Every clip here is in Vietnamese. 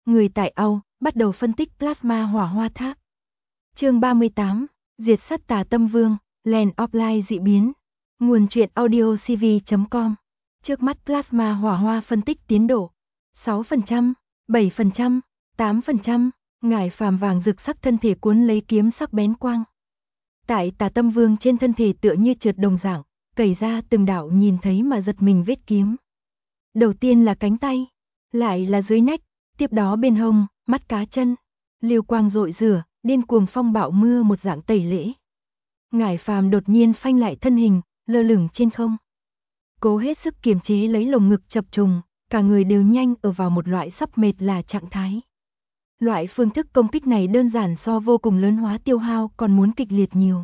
Người tại Âu bắt đầu phân tích plasma hỏa hoa tháp. Chương 38, diệt sát tà tâm vương, Land of Light dị biến. Nguồn truyện audio cv.com. Trước mắt plasma hỏa hoa phân tích tiến độ 6%, 7%, 8%, ngải phàm vàng rực sắc thân thể cuốn lấy kiếm sắc bén quang. Tại tà tâm vương trên thân thể tựa như trượt đồng dạng, cày ra từng đạo nhìn thấy mà giật mình vết kiếm. Đầu tiên là cánh tay, lại là dưới nách, tiếp đó bên hông, mắt cá chân. Lưu quang rội rửa, điên cuồng phong bạo mưa một dạng tẩy lễ. Ngải phàm đột nhiên phanh lại thân hình, lơ lửng trên không. Cố hết sức kiềm chế lấy lồng ngực chập trùng, cả người đều nhanh ở vào một loại sắp mệt là trạng thái. Loại phương thức công kích này đơn giản so vô cùng lớn hóa tiêu hao còn muốn kịch liệt nhiều.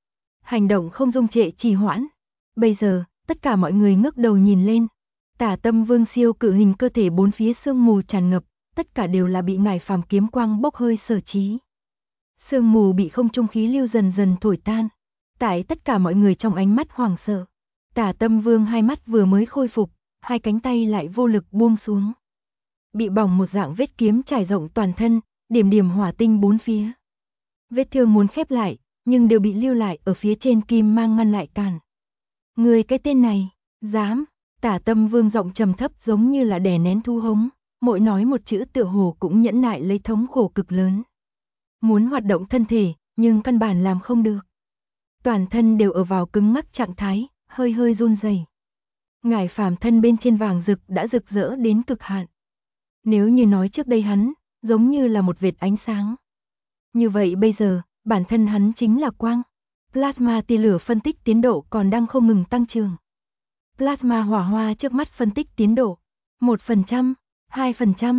Hành động không dung trệ trì hoãn. Bây giờ, tất cả mọi người ngước đầu nhìn lên. Tả tâm vương siêu cự hình cơ thể bốn phía sương mù tràn ngập, tất cả đều là bị ngải phàm kiếm quang bốc hơi sở trí. Sương mù bị không trung khí lưu dần dần thổi tan. Tại tất cả mọi người trong ánh mắt hoảng sợ. Tả tâm vương hai mắt vừa mới khôi phục, hai cánh tay lại vô lực buông xuống. Bị bỏng một dạng vết kiếm trải rộng toàn thân, điểm điểm hỏa tinh bốn phía. Vết thương muốn khép lại, nhưng đều bị lưu lại ở phía trên kim mang ngăn lại cản. Người cái tên này, dám, tả tâm vương giọng trầm thấp giống như là đè nén thu hống, mỗi nói một chữ tựa hồ cũng nhẫn nại lấy thống khổ cực lớn. Muốn hoạt động thân thể, nhưng căn bản làm không được. Toàn thân đều ở vào cứng ngắc trạng thái, hơi hơi run rẩy. Ngải phàm thân bên trên vàng rực đã rực rỡ đến cực hạn. Nếu như nói trước đây hắn, giống như là một vệt ánh sáng. Như vậy bây giờ, bản thân hắn chính là quang. Plasma tia lửa phân tích tiến độ còn đang không ngừng tăng trưởng. Plasma hỏa hoa trước mắt phân tích tiến độ 1%, 2%,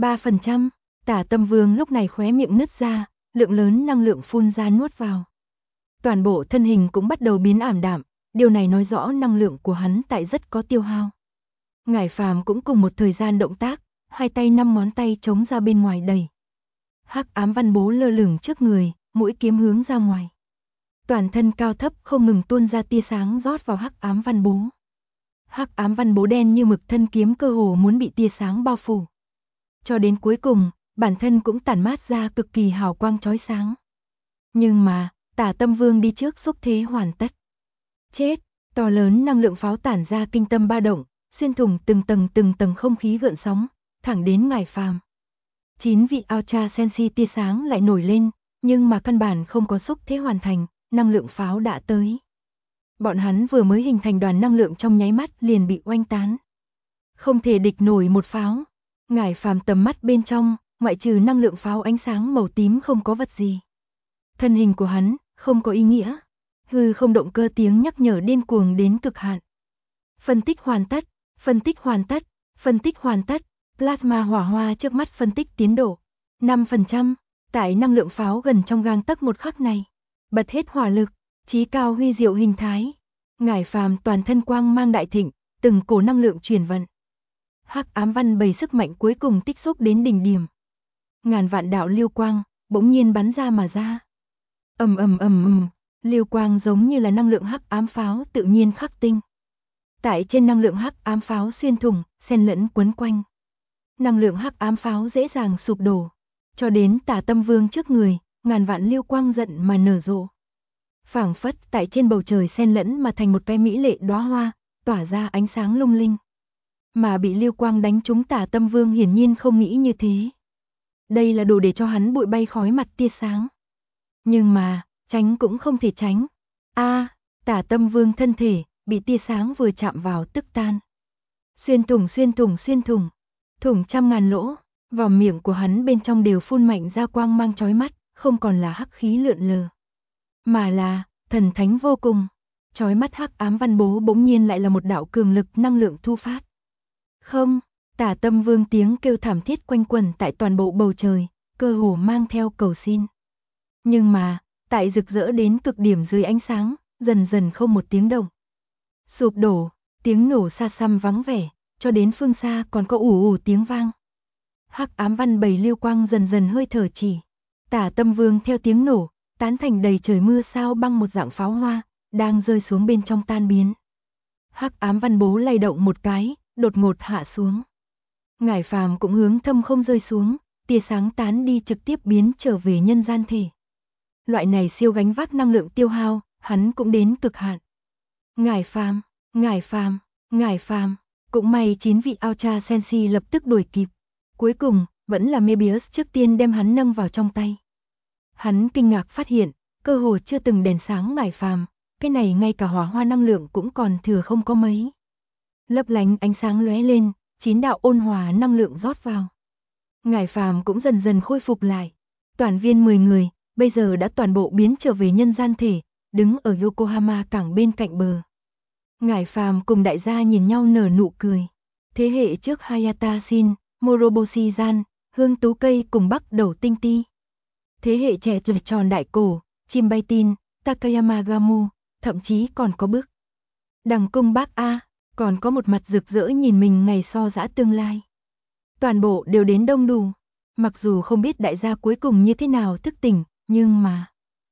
3%. Tả tâm vương lúc này khóe miệng nứt ra, lượng lớn năng lượng phun ra nuốt vào. Toàn bộ thân hình cũng bắt đầu biến ảm đạm, điều này nói rõ năng lượng của hắn tại rất có tiêu hao. Ngải phàm cũng cùng một thời gian động tác, hai tay năm ngón tay chống ra bên ngoài đẩy. Hắc ám văn bố lơ lửng trước người, mũi kiếm hướng ra ngoài. Toàn thân cao thấp không ngừng tuôn ra tia sáng rót vào hắc ám văn bố. Hắc ám văn bố đen như mực thân kiếm cơ hồ muốn bị tia sáng bao phủ. Cho đến cuối cùng, bản thân cũng tản mát ra cực kỳ hào quang chói sáng. Nhưng mà, tả tâm vương đi trước xúc thế hoàn tất. Chết, to lớn năng lượng pháo tản ra kinh tâm ba động, xuyên thủng từng tầng không khí gợn sóng, thẳng đến ngải phàm. 9 vị Ultra Sensi tia sáng lại nổi lên, nhưng mà căn bản không có xúc thế hoàn thành, năng lượng pháo đã tới. Bọn hắn vừa mới hình thành đoàn năng lượng trong nháy mắt liền bị oanh tán. Không thể địch nổi một pháo. Ngải phàm tầm mắt bên trong, ngoại trừ năng lượng pháo ánh sáng màu tím không có vật gì. Thân hình của hắn, không có ý nghĩa. Hư không động cơ tiếng nhắc nhở điên cuồng đến cực hạn. Phân tích hoàn tất, phân tích hoàn tất, phân tích hoàn tất. Plasma hỏa hoa trước mắt phân tích tiến độ 5%, tại năng lượng pháo gần trong gang tấc một khắc này. Bật hết hỏa lực, chí cao huy diệu hình thái. Ngải phàm toàn thân quang mang đại thịnh, từng cổ năng lượng truyền vận. Hắc ám văn bầy sức mạnh cuối cùng tích xúc đến đỉnh điểm. Ngàn vạn đạo lưu quang bỗng nhiên bắn ra mà ra. Ầm, lưu quang giống như là năng lượng hắc ám pháo tự nhiên khắc tinh. Tại trên năng lượng hắc ám pháo xuyên thủng, xen lẫn quấn quanh. Năng lượng hắc ám pháo dễ dàng sụp đổ, cho đến tả tâm vương trước người, ngàn vạn lưu quang giận mà nở rộ. Phảng phất tại trên bầu trời xen lẫn mà thành một cái mỹ lệ đóa hoa, tỏa ra ánh sáng lung linh. Mà bị lưu quang đánh trúng tả tâm vương hiển nhiên không nghĩ như thế. Đây là đủ để cho hắn bụi bay khói mặt tia sáng. Nhưng mà, tránh cũng không thể tránh. Tả tâm vương thân thể, bị tia sáng vừa chạm vào tức tan. Xuyên thủng. Thủng trăm ngàn lỗ, vào miệng của hắn bên trong đều phun mạnh ra quang mang chói mắt, không còn là hắc khí lượn lờ. Mà là, thần thánh vô cùng. Chói mắt hắc ám văn bố bỗng nhiên lại là một đạo cường lực năng lượng thu phát. Không, tả tâm vương tiếng kêu thảm thiết quanh quẩn tại toàn bộ bầu trời, cơ hồ mang theo cầu xin. Nhưng mà, tại rực rỡ đến cực điểm dưới ánh sáng, dần dần không một tiếng động. Sụp đổ, tiếng nổ xa xăm vắng vẻ, cho đến phương xa còn có ù tiếng vang. Hắc ám văn bầy lưu quang dần dần hơi thở chỉ. Tả tâm vương theo tiếng nổ, tán thành đầy trời mưa sao băng một dạng pháo hoa, đang rơi xuống bên trong tan biến. Hắc ám văn bố lay động một cái, đột ngột hạ xuống. Ngải phàm cũng hướng thâm không rơi xuống, tia sáng tán đi trực tiếp biến trở về nhân gian thể. Loại này siêu gánh vác năng lượng tiêu hao, hắn cũng đến cực hạn. Ngải Phàm, Ngải Phàm, Ngải Phàm, cũng may 9 vị Ultra Sensi lập tức đuổi kịp. Cuối cùng, vẫn là Mebius trước tiên đem hắn nâng vào trong tay. Hắn kinh ngạc phát hiện, cơ hồ chưa từng đèn sáng Ngải Phàm, cái này ngay cả hỏa hoa năng lượng cũng còn thừa không có mấy. Lấp lánh ánh sáng lóe lên, 9 đạo ôn hòa năng lượng rót vào. Ngải Phàm cũng dần dần khôi phục lại. Toàn viên 10 người, bây giờ đã toàn bộ biến trở về nhân gian thể, đứng ở Yokohama cảng bên cạnh bờ. Ngải Phàm cùng đại gia nhìn nhau nở nụ cười. Thế hệ trước Hayata Shin, Moroboshi Gian, Hương Tú Cây cùng Bắc Đầu Tinh Ti. Thế hệ trẻ tuổi tròn đại cổ, Chim Bay Tin, Takayama Gamu, thậm chí còn có bức Đằng Cung Bác A, còn có một mặt rực rỡ nhìn mình ngày so dã tương lai. Toàn bộ đều đến đông đủ. Mặc dù không biết đại gia cuối cùng như thế nào thức tỉnh, nhưng mà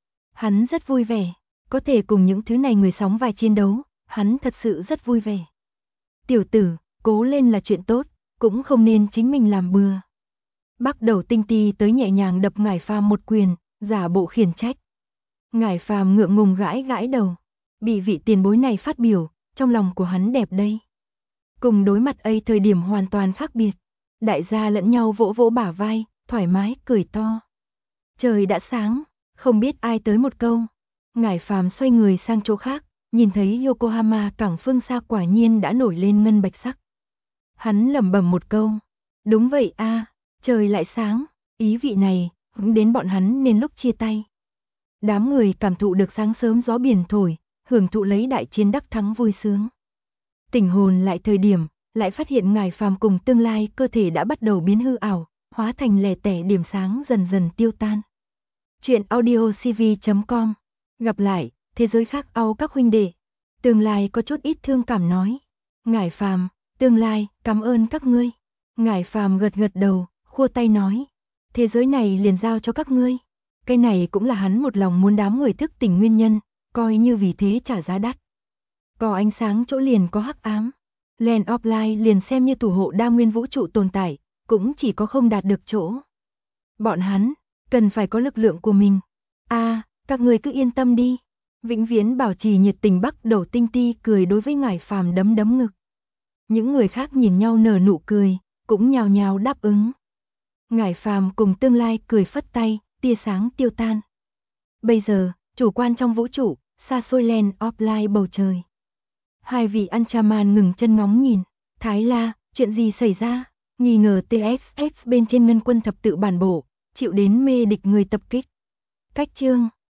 hắn rất vui vẻ, có thể cùng những thứ này người sóng vai chiến đấu, hắn thật sự rất vui vẻ. Tiểu tử, cố lên là chuyện tốt, cũng không nên chính mình làm bừa. Bắc Đầu Tinh Ti tới nhẹ nhàng đập Ngải Phàm một quyền, giả bộ khiển trách. Ngải Phàm ngượng ngùng gãi gãi đầu, bị vị tiền bối này phát biểu, trong lòng của hắn đẹp đây. Cùng đối mặt ấy thời điểm hoàn toàn khác biệt. Đại gia lẫn nhau vỗ vỗ bả vai, thoải mái cười to. Trời đã sáng, không biết ai tới một câu. Ngải Phàm xoay người sang chỗ khác, nhìn thấy Yokohama cảng phương xa quả nhiên đã nổi lên ngân bạch sắc. Hắn lẩm bẩm một câu, đúng vậy a, trời lại sáng, ý vị này hướng đến bọn hắn nên lúc chia tay. Đám người cảm thụ được sáng sớm gió biển thổi, hưởng thụ lấy đại chiến đắc thắng vui sướng. Tỉnh hồn lại thời điểm, lại phát hiện Ngải Phàm cùng tương lai cơ thể đã bắt đầu biến hư ảo, hóa thành lẻ tẻ điểm sáng dần dần tiêu tan. Chuyện audiocv.com. Gặp lại, thế giới khác au các huynh đệ. Tương lai có chút ít thương cảm nói. Ngải Phàm, tương lai, cảm ơn các ngươi. Ngải Phàm gật gật đầu, khua tay nói. Thế giới này liền giao cho các ngươi. Cái này cũng là hắn một lòng muốn đám người thức tỉnh nguyên nhân, coi như vì thế trả giá đắt. Có ánh sáng chỗ liền có hắc ám. Land of Light liền xem như thủ hộ đa nguyên vũ trụ tồn tại, cũng chỉ có không đạt được chỗ. Bọn hắn, cần phải có lực lượng của mình. Các người cứ yên tâm đi. Vĩnh viễn bảo trì nhiệt tình Bắc Đầu Tinh Ti cười đối với Ngải Phàm đấm đấm ngực. Những người khác nhìn nhau nở nụ cười, cũng nhào nhào đáp ứng. Ngải Phàm cùng tương lai cười phất tay, tia sáng tiêu tan. Bây giờ, chủ quan trong vũ trụ, xa xôi Land of Light bầu trời. Hai vị Anchaman ngừng chân ngóng nhìn. Thái La, chuyện gì xảy ra? Nghi ngờ TXX bên trên ngân quân thập tự bản bộ, chịu đến mê địch người tập kích. Cách chương